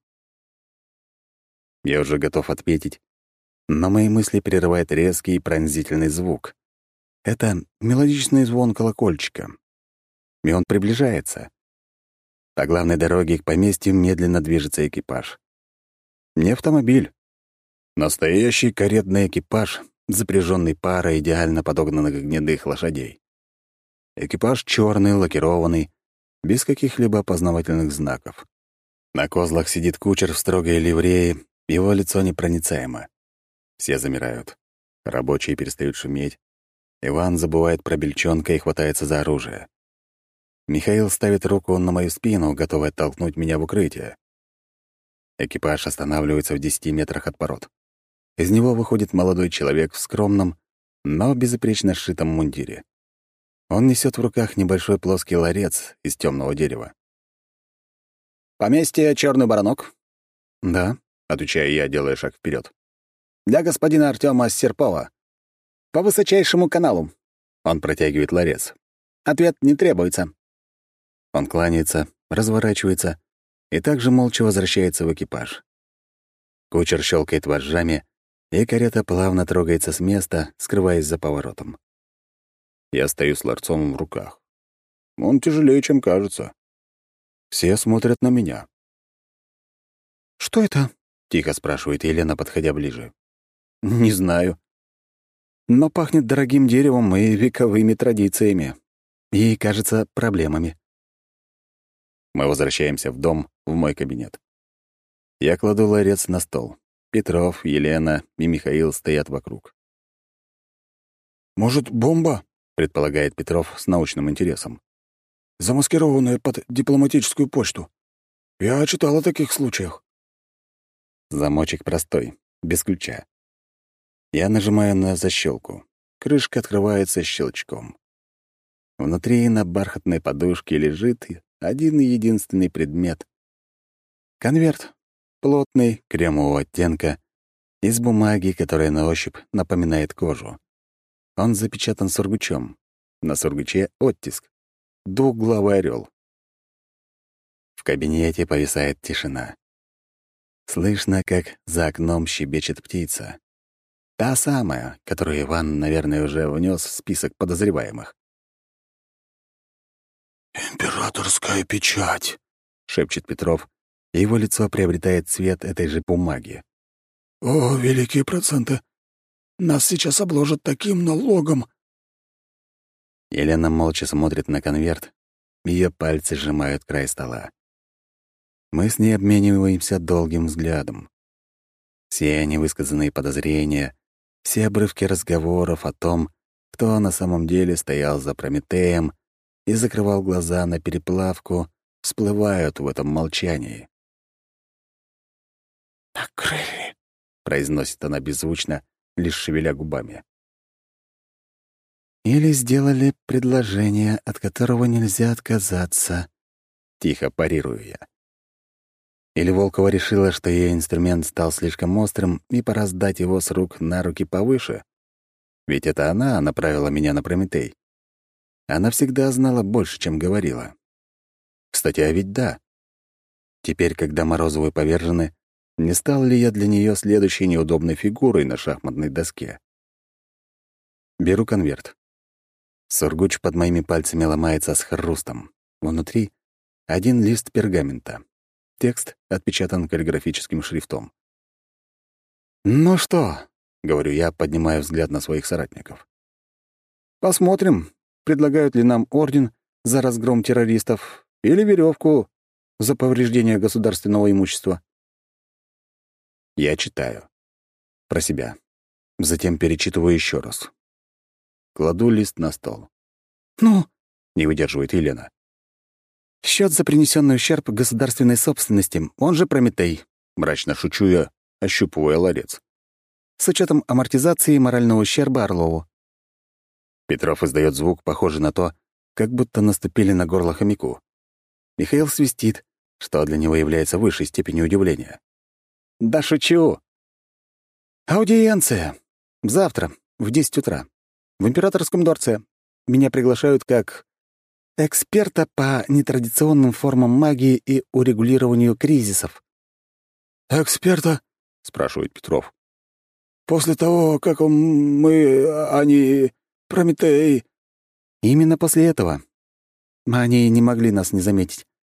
Я уже готов ответить, но мои мысли прерывает резкий и пронзительный звук. Это мелодичный звон колокольчика. И он приближается. По главной дороге к поместью медленно движется экипаж. Не автомобиль. Настоящий каретный экипаж, запряженный парой идеально подогнанных гнедых лошадей. Экипаж черный, лакированный, без каких-либо опознавательных знаков. На козлах сидит кучер в строгой ливрее, его лицо непроницаемо. Все замирают. Рабочие перестают шуметь. Иван забывает про бельчонка и хватается за оружие. Михаил ставит руку на мою спину, готовый оттолкнуть меня в укрытие. Экипаж останавливается в 10 метрах от ворот. Из него выходит молодой человек в скромном, но безупречно сшитом мундире. Он несет в руках небольшой плоский ларец из темного дерева. «Поместье Черный Баранок?» «Да», — отвечаю я, делая шаг вперед. «Для господина Артема Серпова. По высочайшему каналу». Он протягивает ларец. «Ответ не требуется». Он кланяется, разворачивается и также молча возвращается в экипаж. Кучер щелкает вожжами, и карета плавно трогается с места, скрываясь за поворотом. Я стою с ларцом в руках. Он тяжелее, чем кажется. Все смотрят на меня. «Что это?» — тихо спрашивает Елена, подходя ближе. «Не знаю. Но пахнет дорогим деревом и вековыми традициями. И, кажется, проблемами». Мы возвращаемся в дом, в мой кабинет. Я кладу ларец на стол. Петров, Елена и Михаил стоят вокруг. «Может, бомба?» — предполагает Петров с научным интересом. «Замаскированная под дипломатическую почту. Я читал о таких случаях». Замочек простой, без ключа. Я нажимаю на защелку. Крышка открывается щелчком. Внутри на бархатной подушке лежит один и единственный предмет. Конверт. Плотный, кремового оттенка, из бумаги, которая на ощупь напоминает кожу. Он запечатан сургучом. На сургуче оттиск. Двуглавый орел. В кабинете повисает тишина. Слышно, как за окном щебечет птица. Та самая, которую Иван, наверное, уже внес в список подозреваемых. «Императорская печать», — шепчет Петров, и его лицо приобретает цвет этой же бумаги. «О, великие проценты! Нас сейчас обложат таким налогом!» Елена молча смотрит на конверт, ее пальцы сжимают край стола. Мы с ней обмениваемся долгим взглядом. Все невысказанные подозрения, все обрывки разговоров о том, кто на самом деле стоял за Прометеем и закрывал глаза на переплавку, всплывают в этом молчании. «Накрыли», — произносит она беззвучно, лишь шевеля губами. «Или сделали предложение, от которого нельзя отказаться», — тихо парирую я. Или Волкова решила, что ее инструмент стал слишком острым, и пора сдать его с рук на руки повыше? Ведь это она направила меня на Прометей. Она всегда знала больше, чем говорила. Кстати, а ведь да. Теперь, когда Морозовы повержены, не стал ли я для нее следующей неудобной фигурой на шахматной доске? Беру конверт. Сургуч под моими пальцами ломается с хрустом. Внутри — один лист пергамента. Текст отпечатан каллиграфическим шрифтом. «Ну что?» — говорю я, поднимая взгляд на своих соратников. «Посмотрим, предлагают ли нам орден за разгром террористов или веревку за повреждение государственного имущества». Я читаю. Про себя. Затем перечитываю еще раз. Кладу лист на стол. «Ну?» — не выдерживает Елена. «Счет за принесенный ущерб государственной собственности, он же Прометей», — мрачно шучу я, ощупывая ларец. «с учетом амортизации и морального ущерба Орлову». Петров издает звук, похожий на то, как будто наступили на горло хомяку. Михаил свистит, что для него является высшей степенью удивления. «Да шучу!» «Аудиенция. Завтра, в 10 утра. В Императорском дворце. Меня приглашают как эксперта по нетрадиционным формам магии и урегулированию кризисов». «Эксперта?» — спрашивает Петров. «После того, как они... Прометей...» «Именно после этого. Они не могли нас не заметить.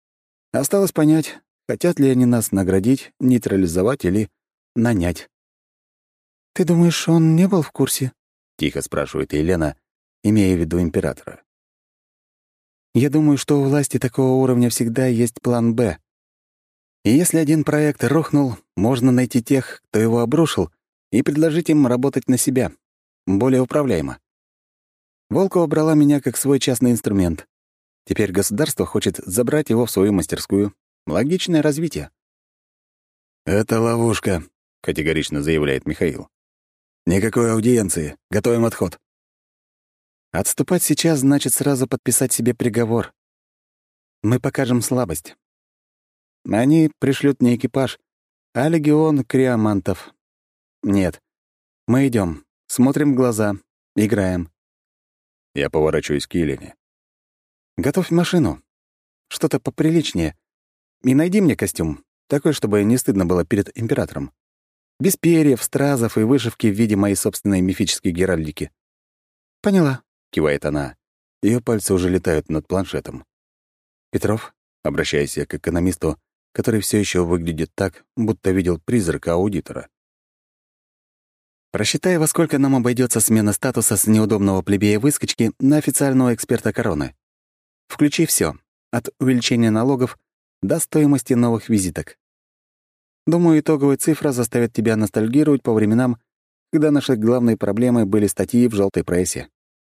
Осталось понять, хотят ли они нас наградить, нейтрализовать или нанять. «Ты думаешь, он не был в курсе?» — тихо спрашивает Елена, имея в виду императора. «Я думаю, что у власти такого уровня всегда есть план «Б». И если один проект рухнул, можно найти тех, кто его обрушил, и предложить им работать на себя, более управляемо. Волкова брала меня как свой частный инструмент. Теперь государство хочет забрать его в свою мастерскую. Логичное развитие. «Это ловушка», — категорично заявляет Михаил. «Никакой аудиенции. Готовим отход». Отступать сейчас значит сразу подписать себе приговор. Мы покажем слабость. Они пришлют не экипаж, а легион криомантов. Нет, мы идем, смотрим в глаза, играем. Я поворачиваюсь к Елене. Готовь машину. Что-то поприличнее. И найди мне костюм, такой, чтобы не стыдно было перед императором. Без перьев, стразов и вышивки в виде моей собственной мифической геральдики. «Поняла», — кивает она. Ее пальцы уже летают над планшетом. «Петров», обращаясь я к экономисту, который все еще выглядит так, будто видел призрака аудитора. «Просчитай, во сколько нам обойдется смена статуса с неудобного плебея-выскочки на официального эксперта короны. Включи все, от увеличения налогов до стоимости новых визиток. Думаю, итоговая цифра заставит тебя ностальгировать по временам, когда нашей главной проблемой были статьи в желтой прессе».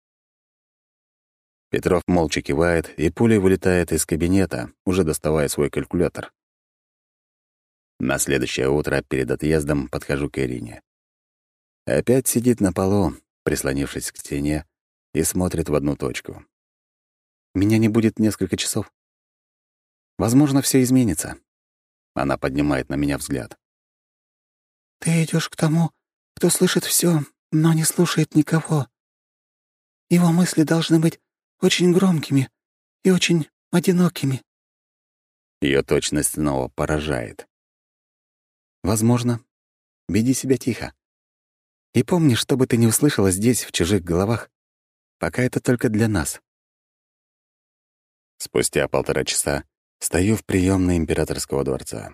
Петров молча кивает и пулей вылетает из кабинета, уже доставая свой калькулятор. На следующее утро перед отъездом подхожу к Ирине. Опять сидит на полу, прислонившись к стене, и смотрит в одну точку. «Меня не будет несколько часов. Возможно, все изменится». Она поднимает на меня взгляд. «Ты идешь к тому, кто слышит все, но не слушает никого. Его мысли должны быть очень громкими и очень одинокими». Ее точность снова поражает. «Возможно. Веди себя тихо. И помни, что бы ты ни услышала здесь, в чужих головах, пока это только для нас». Спустя 1,5 часа стою в приемной императорского дворца.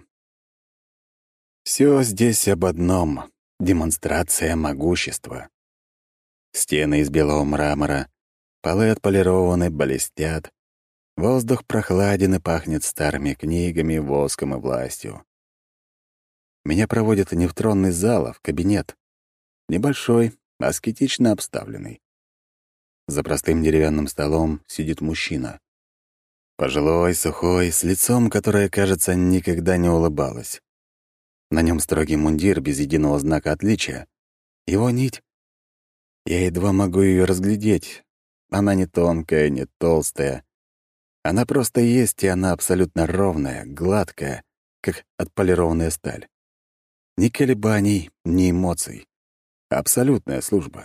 Все здесь об одном — демонстрация могущества. Стены из белого мрамора, полы отполированы, блестят, воздух прохладен и пахнет старыми книгами, воском и властью. Меня проводят не в тронный зал, а в кабинет. Небольшой, аскетично обставленный. За простым деревянным столом сидит мужчина. Пожилой, сухой, с лицом, которое, кажется, никогда не улыбалось. На нем строгий мундир без единого знака отличия. Его нить. Я едва могу ее разглядеть. Она не тонкая, не толстая. Она просто есть, и она абсолютно ровная, гладкая, как отполированная сталь. Ни колебаний, ни эмоций. Абсолютная служба.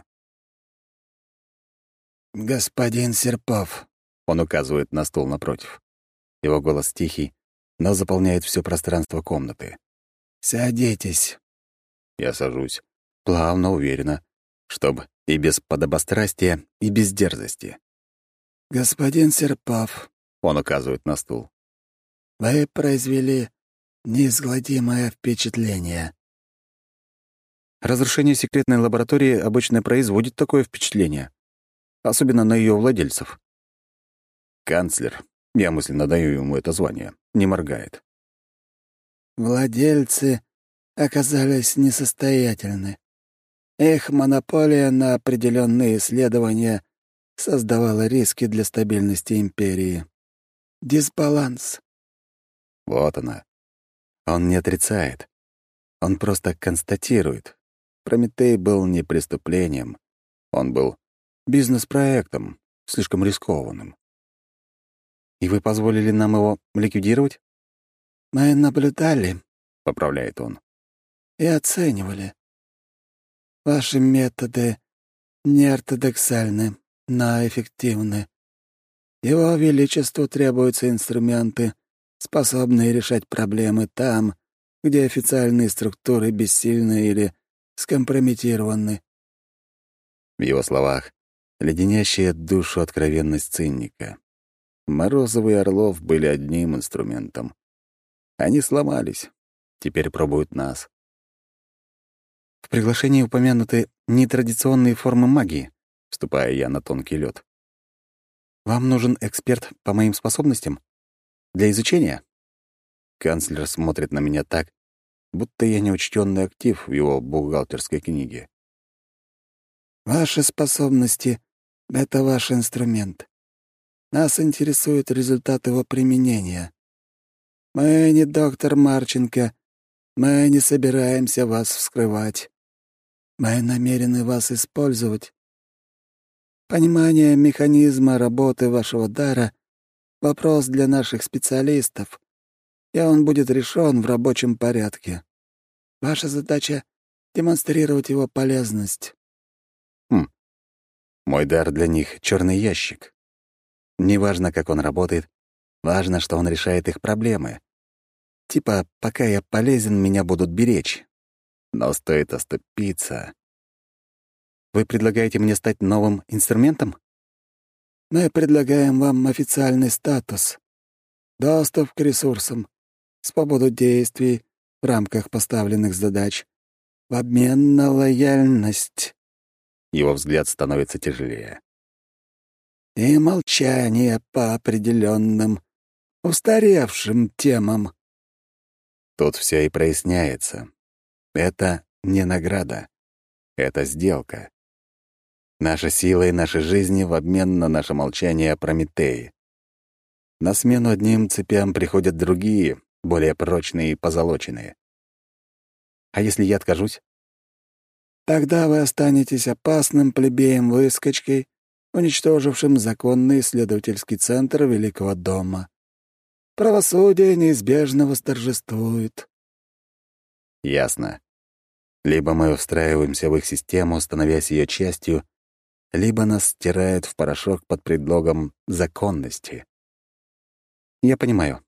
«Господин Серпов», — он указывает на стул напротив. Его голос тихий, но заполняет все пространство комнаты. «Садитесь». Я сажусь, плавно, уверенно, чтобы и без подобострастия, и без дерзости. «Господин Серпов», — он указывает на стул. — «вы произвели неизгладимое впечатление». Разрушение секретной лаборатории обычно производит такое впечатление, особенно на ее владельцев. Канцлер, я мысленно даю ему это звание, не моргает. Владельцы оказались несостоятельны. Их монополия на определенные исследования создавала риски для стабильности империи. Дисбаланс. Вот она. Он не отрицает. Он просто констатирует. Прометей был не преступлением. Он был бизнес-проектом, слишком рискованным. «И вы позволили нам его ликвидировать?» «Мы наблюдали», — поправляет он. — «и оценивали. Ваши методы неортодоксальны, но эффективны. Его Величеству требуются инструменты, способные решать проблемы там, где официальные структуры бессильны или скомпрометированы». В его словах леденящая душу откровенность цинника. Морозов и Орлов были одним инструментом. Они сломались. Теперь пробуют нас. В приглашении упомянуты нетрадиционные формы магии, Вступая я на тонкий лед. Вам нужен эксперт по моим способностям? Для изучения? Канцлер смотрит на меня так, будто я неучтенный актив в его бухгалтерской книге. Ваши способности — это ваш инструмент. Нас интересует результат его применения. Мы не доктор Марченко, мы не собираемся вас вскрывать. Мы намерены вас использовать. Понимание механизма работы вашего дара — вопрос для наших специалистов, и он будет решен в рабочем порядке. Ваша задача — демонстрировать его полезность. Мой дар для них — черный ящик. Неважно, как он работает, важно, что он решает их проблемы. Типа, пока я полезен, меня будут беречь. Но стоит оступиться. Вы предлагаете мне стать новым инструментом? Мы предлагаем вам официальный статус, доступ к ресурсам, свободу действий в рамках поставленных задач, в обмен на лояльность. Его взгляд становится тяжелее. И молчание по определенным, устаревшим темам. Тут все и проясняется. Это не награда. Это сделка. Наша сила и наши жизни в обмен на наше молчание о Прометее. На смену одним цепям приходят другие, более прочные и позолоченные. А если я откажусь? Тогда вы останетесь опасным плебеем-выскочкой, уничтожившим законный исследовательский центр Великого дома. Правосудие неизбежно восторжествует. Ясно. Либо мы встраиваемся в их систему, становясь ее частью, либо нас стирают в порошок под предлогом законности. Я понимаю.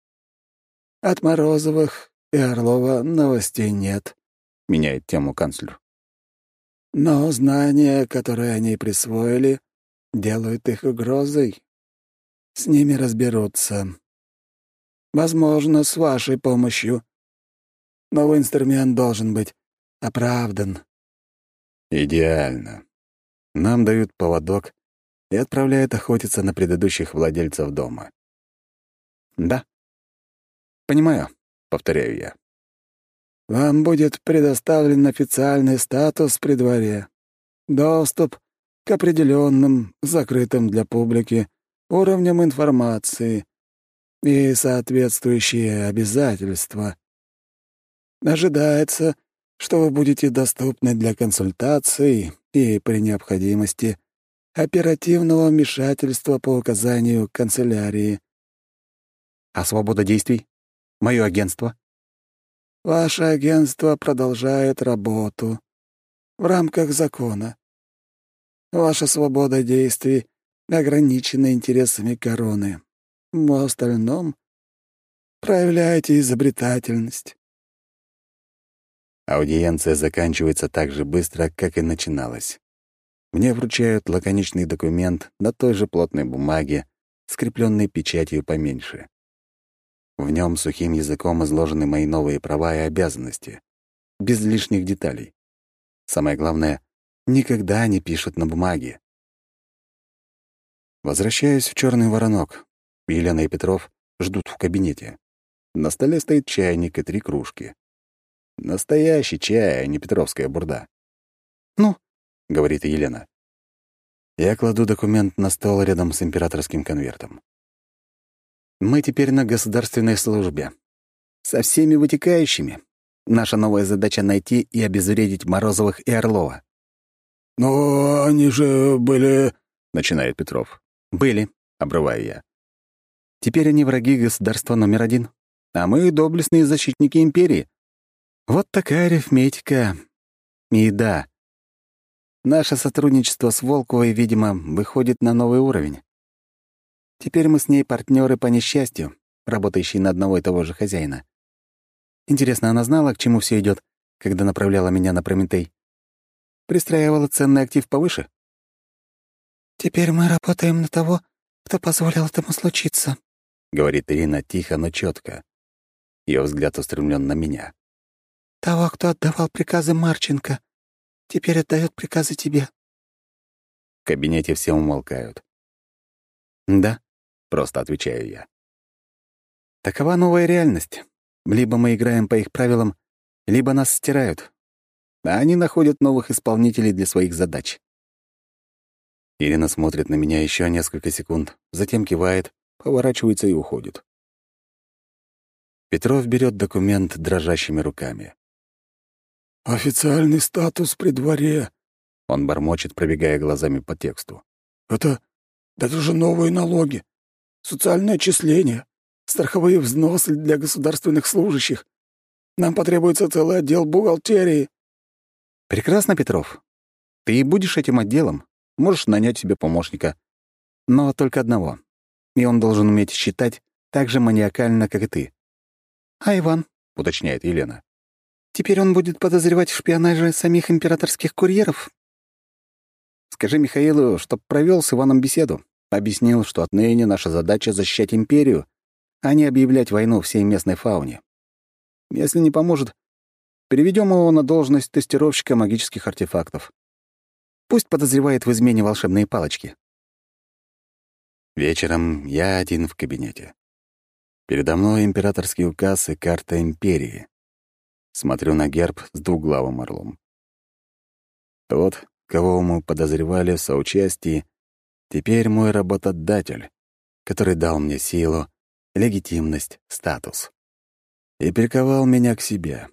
От Морозовых и Орлова новостей нет, — меняет тему канцлер. но знания, которые они присвоили, делают их угрозой. С ними разберутся. Возможно, с вашей помощью. Новый инструмент должен быть оправдан. Идеально. Нам дают поводок и отправляют охотиться на предыдущих владельцев дома. Да. Понимаю, Повторяю я. Вам будет предоставлен официальный статус при дворе, доступ к определенным, закрытым для публики, уровням информации и соответствующие обязательства. Ожидается, что вы будете доступны для консультаций и, при необходимости, оперативного вмешательства по указанию канцелярии. А свобода действий? Мое агентство? Ваше агентство продолжает работу в рамках закона. Ваша свобода действий ограничена интересами короны. В остальном проявляйте изобретательность. Аудиенция заканчивается так же быстро, как и начиналась. Мне вручают лаконичный документ на той же плотной бумаге, скрепленной печатью поменьше. В нем сухим языком изложены мои новые права и обязанности, без лишних деталей. Самое главное, никогда не пишут на бумаге. Возвращаюсь в Черный Воронок. Елена и Петров ждут в кабинете. На столе стоит чайник и 3 кружки. Настоящий чай, а не петровская бурда. «Ну?» — говорит Елена. Я кладу документ на стол рядом с императорским конвертом. Мы теперь на государственной службе. Со всеми вытекающими. Наша новая задача — найти и обезвредить Морозовых и Орлова. «Но они же были...» — начинает Петров. Были, — обрываю я. Теперь они враги государства номер 1, а мы — доблестные защитники империи. Вот такая арифметика. И да, наше сотрудничество с Волковой, видимо, выходит на новый уровень. Теперь мы с ней партнеры по несчастью, работающие на одного и того же хозяина. Интересно, она знала, к чему все идет, когда направляла меня на Прометей? Пристраивала ценный актив повыше? «Теперь мы работаем на того, кто позволил этому случиться», — говорит Ирина тихо, но четко. Ее взгляд устремлен на меня. «того, кто отдавал приказы Марченко, теперь отдает приказы тебе». В кабинете все умолкают. «Да», — просто отвечаю я. «Такова новая реальность. Либо мы играем по их правилам, либо нас стирают. А они находят новых исполнителей для своих задач». Ирина смотрит на меня еще несколько секунд, затем кивает, поворачивается и уходит. Петров берет документ дрожащими руками. «Официальный статус при дворе», — он бормочет, пробегая глазами по тексту. «Это же новые налоги, социальное отчисление, страховые взносы для государственных служащих. Нам потребуется целый отдел бухгалтерии». «Прекрасно, Петров. Ты и будешь этим отделом. Можешь нанять себе помощника. Но только одного. И он должен уметь считать так же маниакально, как и ты». «А Иван?» — уточняет Елена. «Теперь он будет подозревать в шпионаже самих императорских курьеров?» «Скажи Михаилу, чтоб провел с Иваном беседу. Объяснил, что отныне наша задача — защищать империю, а не объявлять войну всей местной фауне. Если не поможет, переведем его на должность тестировщика магических артефактов. Пусть подозревает в измене волшебные палочки». Вечером я один в кабинете. Передо мной императорский указ и карта империи. Смотрю на герб с двуглавым орлом. Тот, кого мы подозревали в соучастии, теперь мой работодатель, который дал мне силу, легитимность, статус. И приковал меня к себе.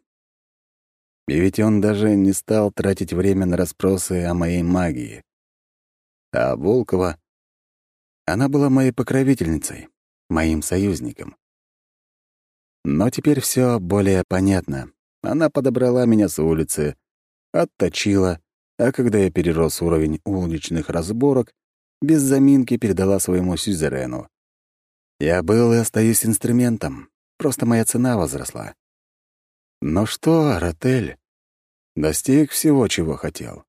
И ведь он даже не стал тратить время на расспросы о моей магии. А Волкова, она была моей покровительницей, моим союзником. Но теперь все более понятно. Она подобрала меня с улицы, отточила, а когда я перерос уровень уличных разборок, без заминки передала своему сюзерену. Я был и остаюсь инструментом, просто моя цена возросла. Но что, Ротель? Достиг всего, чего хотел.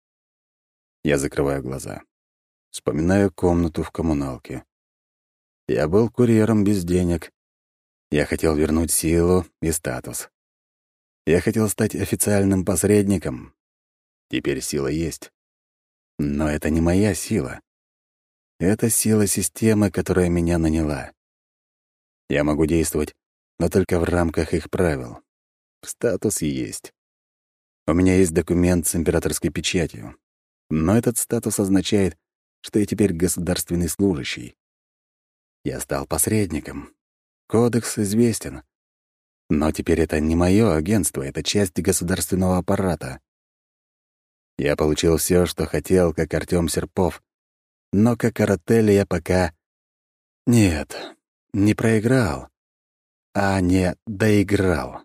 Я закрываю глаза. Вспоминаю комнату в коммуналке. Я был курьером без денег. Я хотел вернуть силу и статус. Я хотел стать официальным посредником. Теперь сила есть. Но это не моя сила. Это сила системы, которая меня наняла. Я могу действовать, но только в рамках их правил. Статус есть. У меня есть документ с императорской печатью. Но этот статус означает, что я теперь государственный служащий. Я стал посредником. Кодекс известен. Но теперь это не мое агентство, это часть государственного аппарата. Я получил все, что хотел, как Артём Серпов. Но как каратель я пока... Нет, не проиграл, а не доиграл.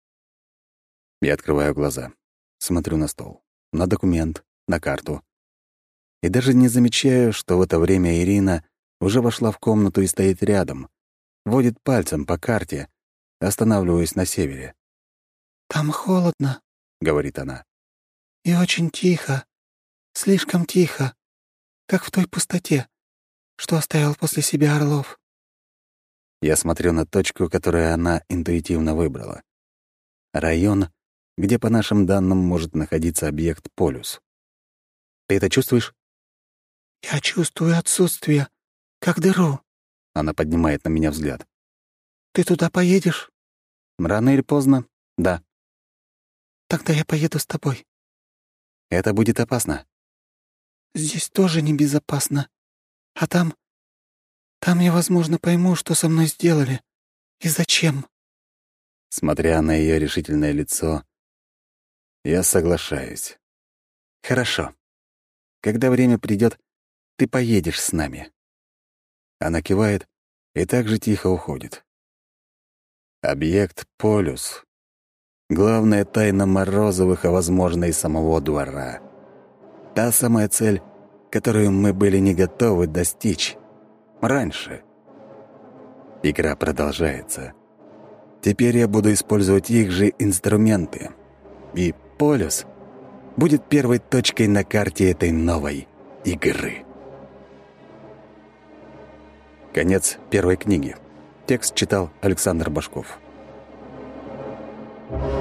Я открываю глаза, смотрю на стол, на документ, на карту. И даже не замечаю, что в это время Ирина уже вошла в комнату и стоит рядом, водит пальцем по карте, останавливаясь на севере. «Там холодно», — говорит она. «и очень тихо, слишком тихо, как в той пустоте, что оставил после себя Орлов». Я смотрю на точку, которую она интуитивно выбрала. Район, где, по нашим данным, может находиться объект «Полюс». Ты это чувствуешь? «Я чувствую отсутствие, как дыру». Она поднимает на меня взгляд. «Ты туда поедешь?» Рано или поздно, да. «Тогда я поеду с тобой». Это будет опасно. «Здесь тоже небезопасно. А там я, возможно, пойму, что со мной сделали и зачем». Смотря на ее решительное лицо, я соглашаюсь. Хорошо. Когда время придет, ты поедешь с нами. Она кивает и так же тихо уходит. Объект «Полюс». Главная тайна Морозовых, а, возможно, и самого двора. Та самая цель, которую мы были не готовы достичь. Раньше. Игра продолжается. Теперь я буду использовать их же инструменты. И «Полюс» будет первой точкой на карте этой новой игры. Конец первой книги. Текст читал Александр Башков.